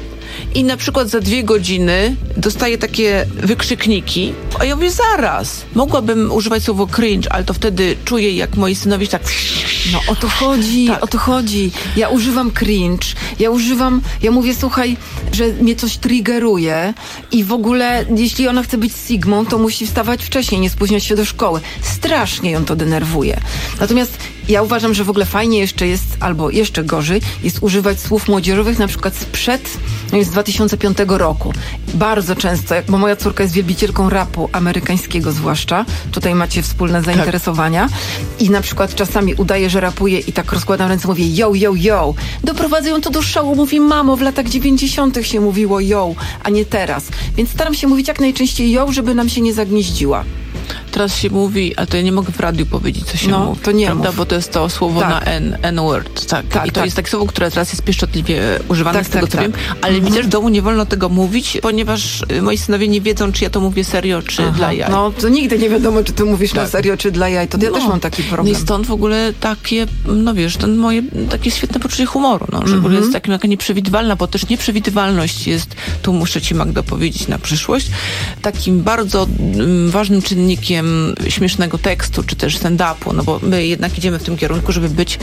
i na przykład za dwie godziny dostaję takie wykrzykniki, a ja mówię, zaraz, mogłabym używać słowo cringe, ale to wtedy czuję, jak moi synowie tak... No o to chodzi, tak. o to chodzi. Ja używam cringe, ja używam, ja mówię, słuchaj, że mnie coś triggeruje i w ogóle, jeśli ona chce być Sigmą, to musi wstawać wcześniej, nie spóźniać się do szkoły. Strasznie ją to denerwuje. Natomiast ja uważam, że w ogóle fajnie jeszcze jest, albo jeszcze gorzej, jest używać słów młodzieżowych, na przykład sprzed, no z dwa tysiące piątego roku. Bardzo często, jak, bo moja córka jest wielbicielką rapu amerykańskiego zwłaszcza, tutaj macie wspólne zainteresowania i na przykład czasami udaje, że rapuje i tak rozkładam ręce, mówię yo, yo, yo. Doprowadza ją to do szału, mówi mamo, w latach dziewięćdziesiątych się mówiło yo, a nie teraz. Więc staram się mówić jak najczęściej yo, żeby nam się nie zagnieździła. Teraz się mówi, ale to ja nie mogę w radiu powiedzieć, co się no, mówi. To nie prawda? mów. Bo to jest to słowo tak. na N, N-word. Tak. tak I to tak. jest takie słowo, które teraz jest pieszczotliwie używane, tak, z tego tak, co tak. wiem. Ale mhm. mi też w domu nie wolno tego mówić, ponieważ moi synowie nie wiedzą, czy ja to mówię serio, czy Aha. dla jaj. No, to nigdy nie wiadomo, czy ty mówisz tak. na serio, czy dla jaj. To ja no. też mam taki problem. I stąd w ogóle takie, no wiesz, ten moje takie świetne poczucie humoru, no, że mhm. w ogóle jest taka nieprzewidywalna, bo też nieprzewidywalność jest, tu muszę ci, Magdo, powiedzieć na przyszłość, takim bardzo um, ważnym czynnikiem śmiesznego tekstu, czy też stand-upu, no bo my jednak idziemy w tym kierunku, żeby być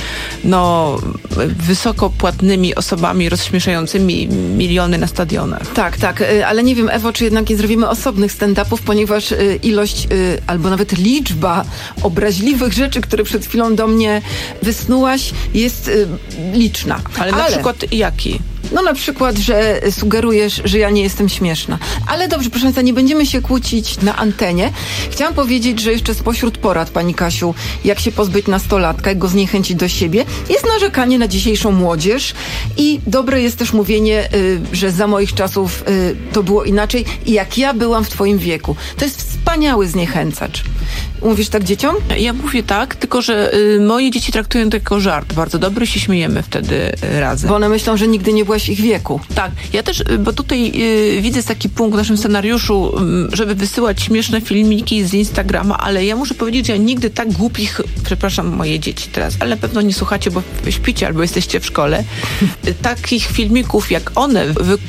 no wysoko płatnymi osobami rozśmieszającymi miliony na stadionach. Tak, tak, ale nie wiem, Ewo, czy jednak nie zrobimy osobnych stand-upów, ponieważ ilość albo nawet liczba obraźliwych rzeczy, które przed chwilą do mnie wysnułaś, jest liczna. Ale, ale na przykład jaki? No na przykład, że sugerujesz, że ja nie jestem śmieszna. Ale dobrze, proszę Państwa, nie będziemy się kłócić na antenie. Chciałam powiedzieć, że jeszcze spośród porad, Pani Kasiu, jak się pozbyć nastolatka, jak go zniechęcić do siebie, jest narzekanie na dzisiejszą młodzież i dobre jest też mówienie, y, że za moich czasów y, to było inaczej i jak ja byłam w Twoim wieku. To jest wspaniały zniechęcacz. Mówisz tak dzieciom? Ja mówię tak, tylko że y, moje dzieci traktują to jako żart bardzo dobry, się śmiejemy wtedy y, razem. Bo one myślą, że nigdy nie byłaś w ich wieku. Tak. Ja też, y, bo tutaj y, widzę taki punkt w naszym scenariuszu, y, żeby wysyłać śmieszne filmiki z Instagrama, ale ja muszę powiedzieć, że ja nigdy tak głupich, przepraszam moje dzieci teraz, ale na pewno nie słuchacie, bo śpicie albo jesteście w szkole, y, takich filmików, jak one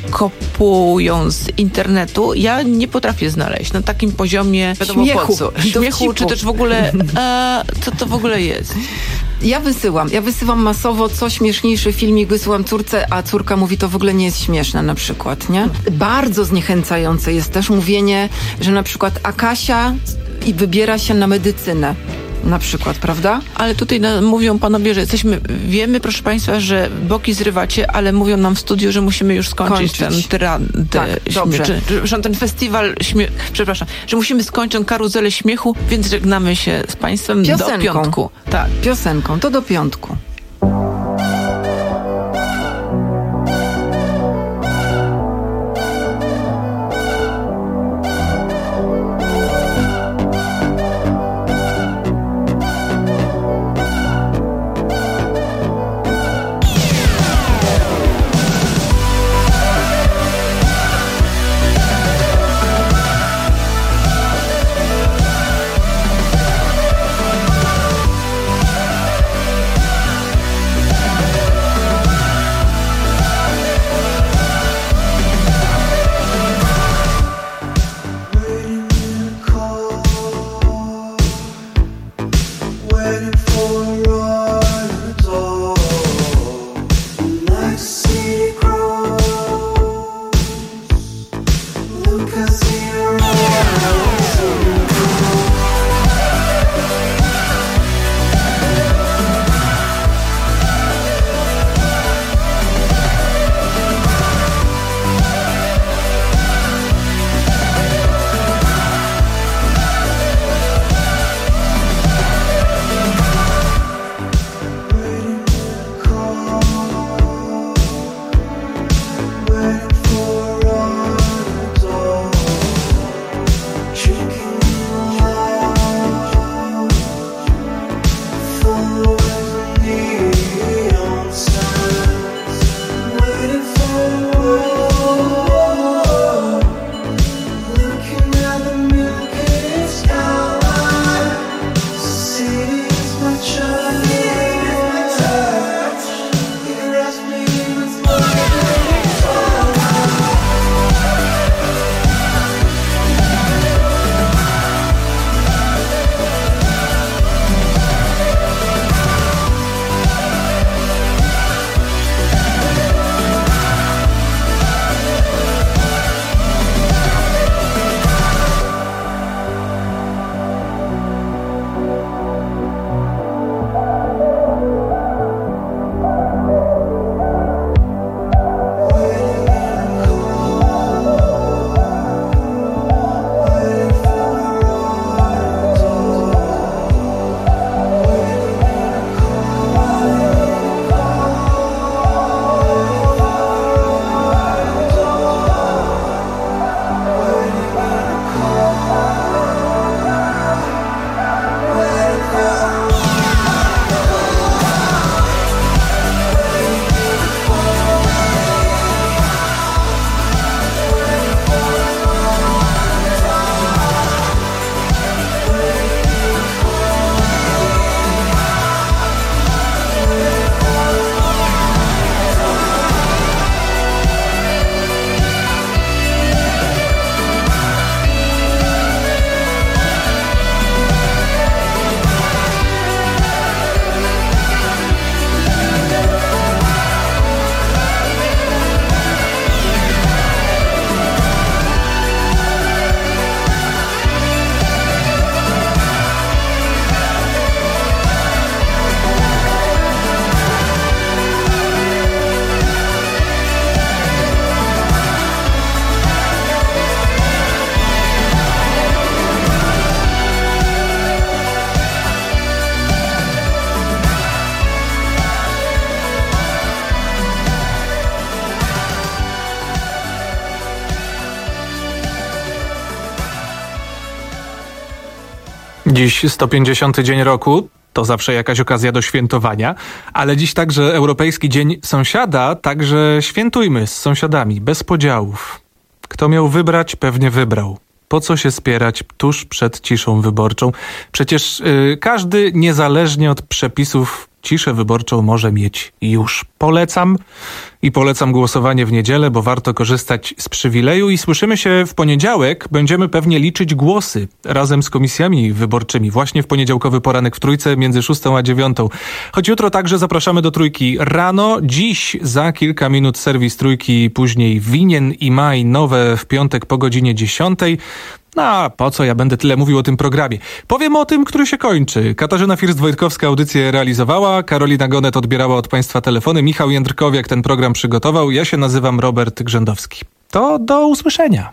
wykopują z internetu, ja nie potrafię znaleźć na takim poziomie wiadomo, śmiechu, śmiechu czy też w ogóle, e, co to w ogóle jest? Ja wysyłam, ja wysyłam masowo, co śmieszniejszy filmik wysyłam córce, a córka mówi, to w ogóle nie jest śmieszne na przykład, nie? Bardzo zniechęcające jest też mówienie, że na przykład Akasia i wybiera się na medycynę. Na przykład, prawda? Ale tutaj no, mówią panowie, że jesteśmy, wiemy, proszę Państwa, że boki zrywacie, ale mówią nam w studiu, że musimy już skończyć Kończyć. ten tyran, tak, śmie- czy, czy, ten festiwal śmie- przepraszam, że musimy skończyć karuzelę śmiechu, więc żegnamy się z Państwem Piosenką. do piątku. Tak. Piosenką, to do piątku. Dziś sto pięćdziesiąty dzień roku. To zawsze jakaś okazja do świętowania, ale dziś także Europejski Dzień Sąsiada, także świętujmy z sąsiadami, bez podziałów. Kto miał wybrać, pewnie wybrał. Po co się spierać tuż przed ciszą wyborczą? Przecież yy, każdy, niezależnie od przepisów, ciszę wyborczą może mieć już. Polecam i polecam głosowanie w niedzielę, bo warto korzystać z przywileju i słyszymy się w poniedziałek. Będziemy pewnie liczyć głosy razem z komisjami wyborczymi. Właśnie w poniedziałkowy poranek w Trójce między szóstą a dziewiątą. Choć jutro także zapraszamy do Trójki rano. Dziś za kilka minut serwis Trójki, później Winien i Maj nowe w piątek po godzinie dziesiątej. No a po co ja będę tyle mówił o tym programie? Powiem o tym, który się kończy. Katarzyna First-Wojtkowska audycję realizowała, Karolina Gonet odbierała od Państwa telefony, Michał Jędrkowiak ten program przygotował, ja się nazywam Robert Grzędowski. To do usłyszenia.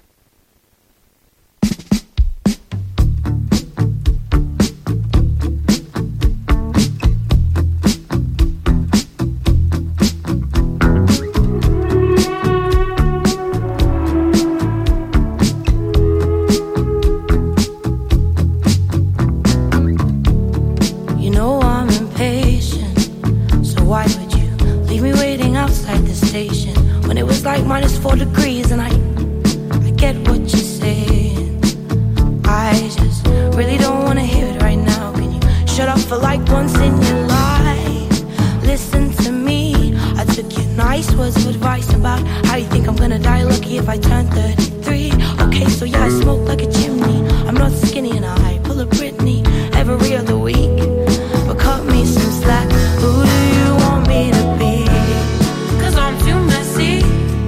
Minus four degrees and I, I get what you're saying. I just really don't wanna hear it right now. Can you shut up for like once in your life? Listen to me. I took your nice words of advice about how you think I'm gonna die lucky if I turn thirty-three. Okay, so yeah, I smoke like a chimney. I'm not skinny and I pull a Britney every other week. But cut me some slack. Who do you want me to be? Cause I'm too messy.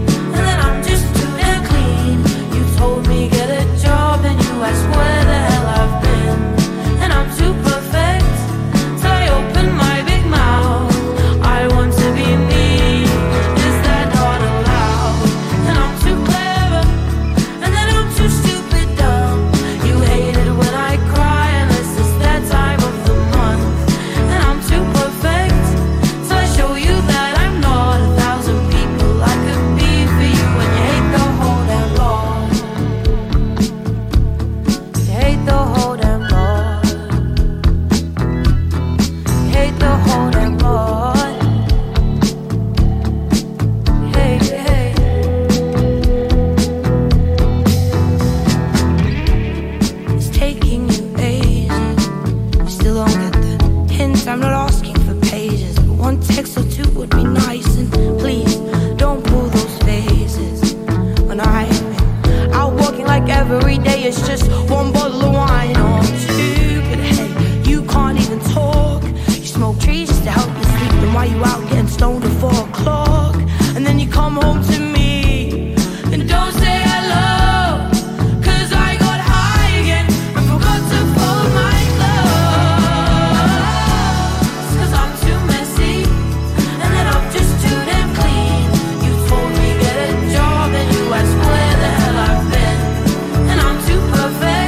Ask where the hell I've been, and I'm too perfect till I open my big mouth. I want to be me, is that not allowed? And I'm too clever, and then I'm too stupid dumb. You hate it when I cry unless it's that time of the month. And I'm too perfect till I show you that I'm not a thousand people I could be for you, and you hate the whole damn law. Hate the whole damn lot. Hate the whole damn lot. Hey, hey. It's taking you ages. You still don't get the hint. I'm not asking for pages, but one text or two would be nice. And please don't pull those faces when I'm out walking like every day. It's just one bottle of wine. Oh, I'm stupid. Hey, you can't even talk. You smoke trees just to help you sleep. Then why you out getting stoned at four o'clock? And then you come home to me and don't say hello. Cause I got high again and forgot to fold my clothes. Cause I'm too messy and then I'm just too damn clean. You told me get a job and you asked where the hell I've been. And I'm too perfect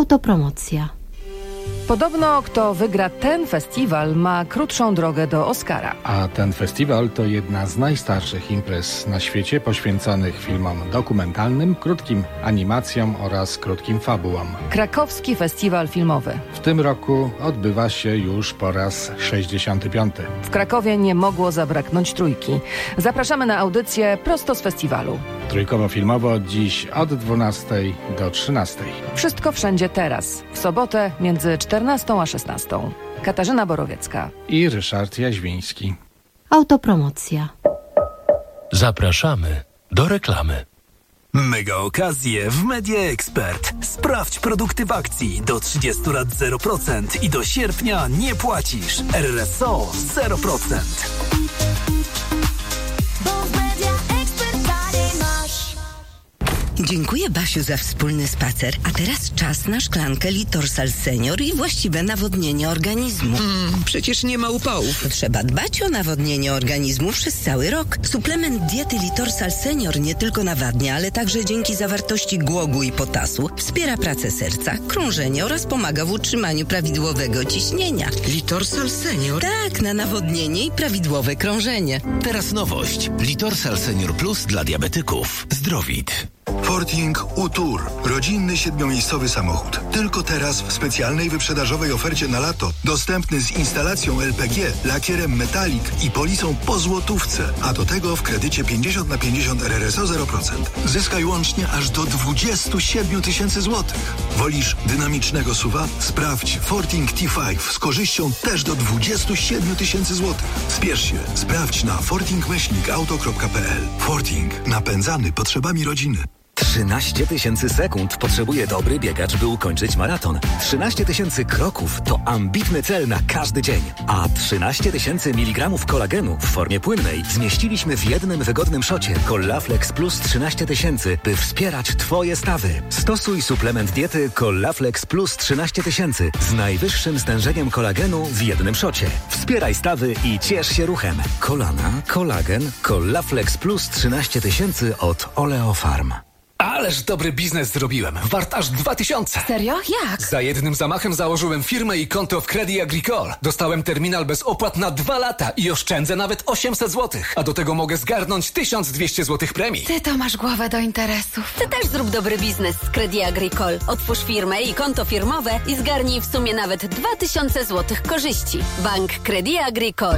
Autopromocja. Podobno kto wygra ten festiwal, ma krótszą drogę do Oscara. A ten festiwal to jedna z najstarszych imprez na świecie poświęconych filmom dokumentalnym, krótkim animacjom oraz krótkim fabułom. Krakowski Festiwal Filmowy. W tym roku odbywa się już po raz sześćdziesiąty piąty. W Krakowie nie mogło zabraknąć trójki. Zapraszamy na audycję prosto z festiwalu. Trójkowo-filmowo dziś od dwunastej do trzynastej. Wszystko wszędzie teraz. W sobotę między czternastą a szesnastą. Katarzyna Borowiecka i Ryszard Jaźwiński. Autopromocja. Zapraszamy do reklamy. Mega okazje w Media Expert. Sprawdź produkty w akcji do trzydziestu lat zero procent i do sierpnia nie płacisz. R R S O zero procent. Dziękuję, Basiu, za wspólny spacer. A teraz czas na szklankę Litorsal Senior i właściwe nawodnienie organizmu. Mm, przecież nie ma upałów. Trzeba dbać o nawodnienie organizmu przez cały rok. Suplement diety Litorsal Senior nie tylko nawadnia, ale także dzięki zawartości głogu i potasu wspiera pracę serca, krążenie oraz pomaga w utrzymaniu prawidłowego ciśnienia. Litorsal Senior? Tak, na nawodnienie i prawidłowe krążenie. Teraz nowość. Litorsal Senior Plus dla diabetyków. Zdrowit. Forting U-Tour. Rodzinny, siedmiomiejscowy samochód. Tylko teraz w specjalnej wyprzedażowej ofercie na lato. Dostępny z instalacją L P G, lakierem metalik i polisą po złotówce. A do tego w kredycie pięćdziesiąt na pięćdziesiąt R R S O zero procent. Zyskaj łącznie aż do dwadzieścia siedem tysięcy złotych. Wolisz dynamicznego S U V-a? Sprawdź Forting T pięć z korzyścią też do dwadzieścia siedem tysięcy złotych. Spiesz się. Sprawdź na forting myślnik auto kropka p l. Forting. Napędzany potrzebami rodziny. trzynaście tysięcy sekund potrzebuje dobry biegacz, by ukończyć maraton. trzynaście tysięcy kroków to ambitny cel na każdy dzień. A trzynaście tysięcy miligramów kolagenu w formie płynnej zmieściliśmy w jednym wygodnym szocie Collaflex Plus trzynaście tysięcy, by wspierać Twoje stawy. Stosuj suplement diety Collaflex Plus trzynaście tysięcy z najwyższym stężeniem kolagenu w jednym szocie. Wspieraj stawy i ciesz się ruchem. Kolana, kolagen, Collaflex Plus trzynaście tysięcy od Oleofarm. Ależ dobry biznes zrobiłem. Wart aż dwa tysiące. Serio? Jak? Za jednym zamachem założyłem firmę i konto w Credit Agricole. Dostałem terminal bez opłat na dwa lata i oszczędzę nawet osiemset złotych. A do tego mogę zgarnąć tysiąc dwieście złotych premii. Ty to masz głowę do interesów. Ty też zrób dobry biznes z Credit Agricole. Otwórz firmę i konto firmowe i zgarnij w sumie nawet dwa tysiące złotych korzyści. Bank Credit Agricole.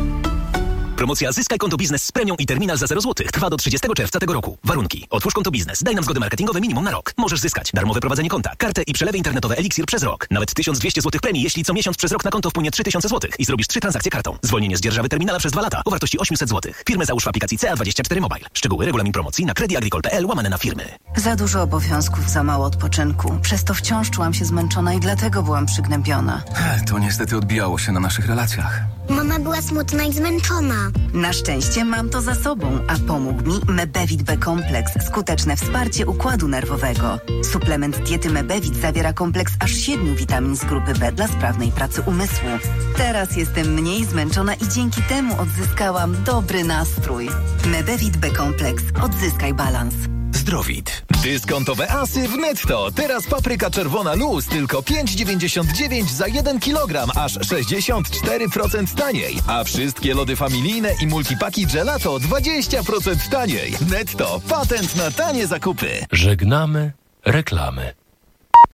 Promocja Zyskaj konto biznes z premią i terminal za zero złotych trwa do trzydziestego czerwca tego roku. Warunki. Otwórz konto biznes. Daj nam zgody marketingowe minimum na rok. Możesz zyskać darmowe prowadzenie konta, kartę i przelewy internetowe Elixir przez rok. Nawet tysiąc dwieście złotych premii, jeśli co miesiąc przez rok na konto wpłynie trzy tysiące złotych i zrobisz trzy transakcje kartą. Zwolnienie z dzierżawy terminala przez dwa lata o wartości osiemset złotych. Firmę załóż w aplikacji C A dwadzieścia cztery Mobile. Szczegóły, regulamin promocji na creditagricole kropka p l łamane na firmy. Za dużo obowiązków, za mało odpoczynku. Przez to wciąż czułam się zmęczona i dlatego byłam przygnębiona. To niestety odbijało się na naszych relacjach. Mama była smutna i zmęczona. Na szczęście mam to za sobą, a pomógł mi Mebevit B-kompleks, skuteczne wsparcie układu nerwowego. Suplement diety Mebevit zawiera kompleks aż siedmiu witamin z grupy B dla sprawnej pracy umysłu. Teraz jestem mniej zmęczona i dzięki temu odzyskałam dobry nastrój. Mebevit B-kompleks. Odzyskaj balans. Zdrowit. Dyskontowe asy w Netto. Teraz papryka czerwona luz tylko pięć dziewięćdziesiąt dziewięć za jeden kilogram, aż sześćdziesiąt cztery procent taniej. A wszystkie lody familijne i multipaki gelato dwadzieścia procent taniej. Netto. Patent na tanie zakupy. Żegnamy reklamy.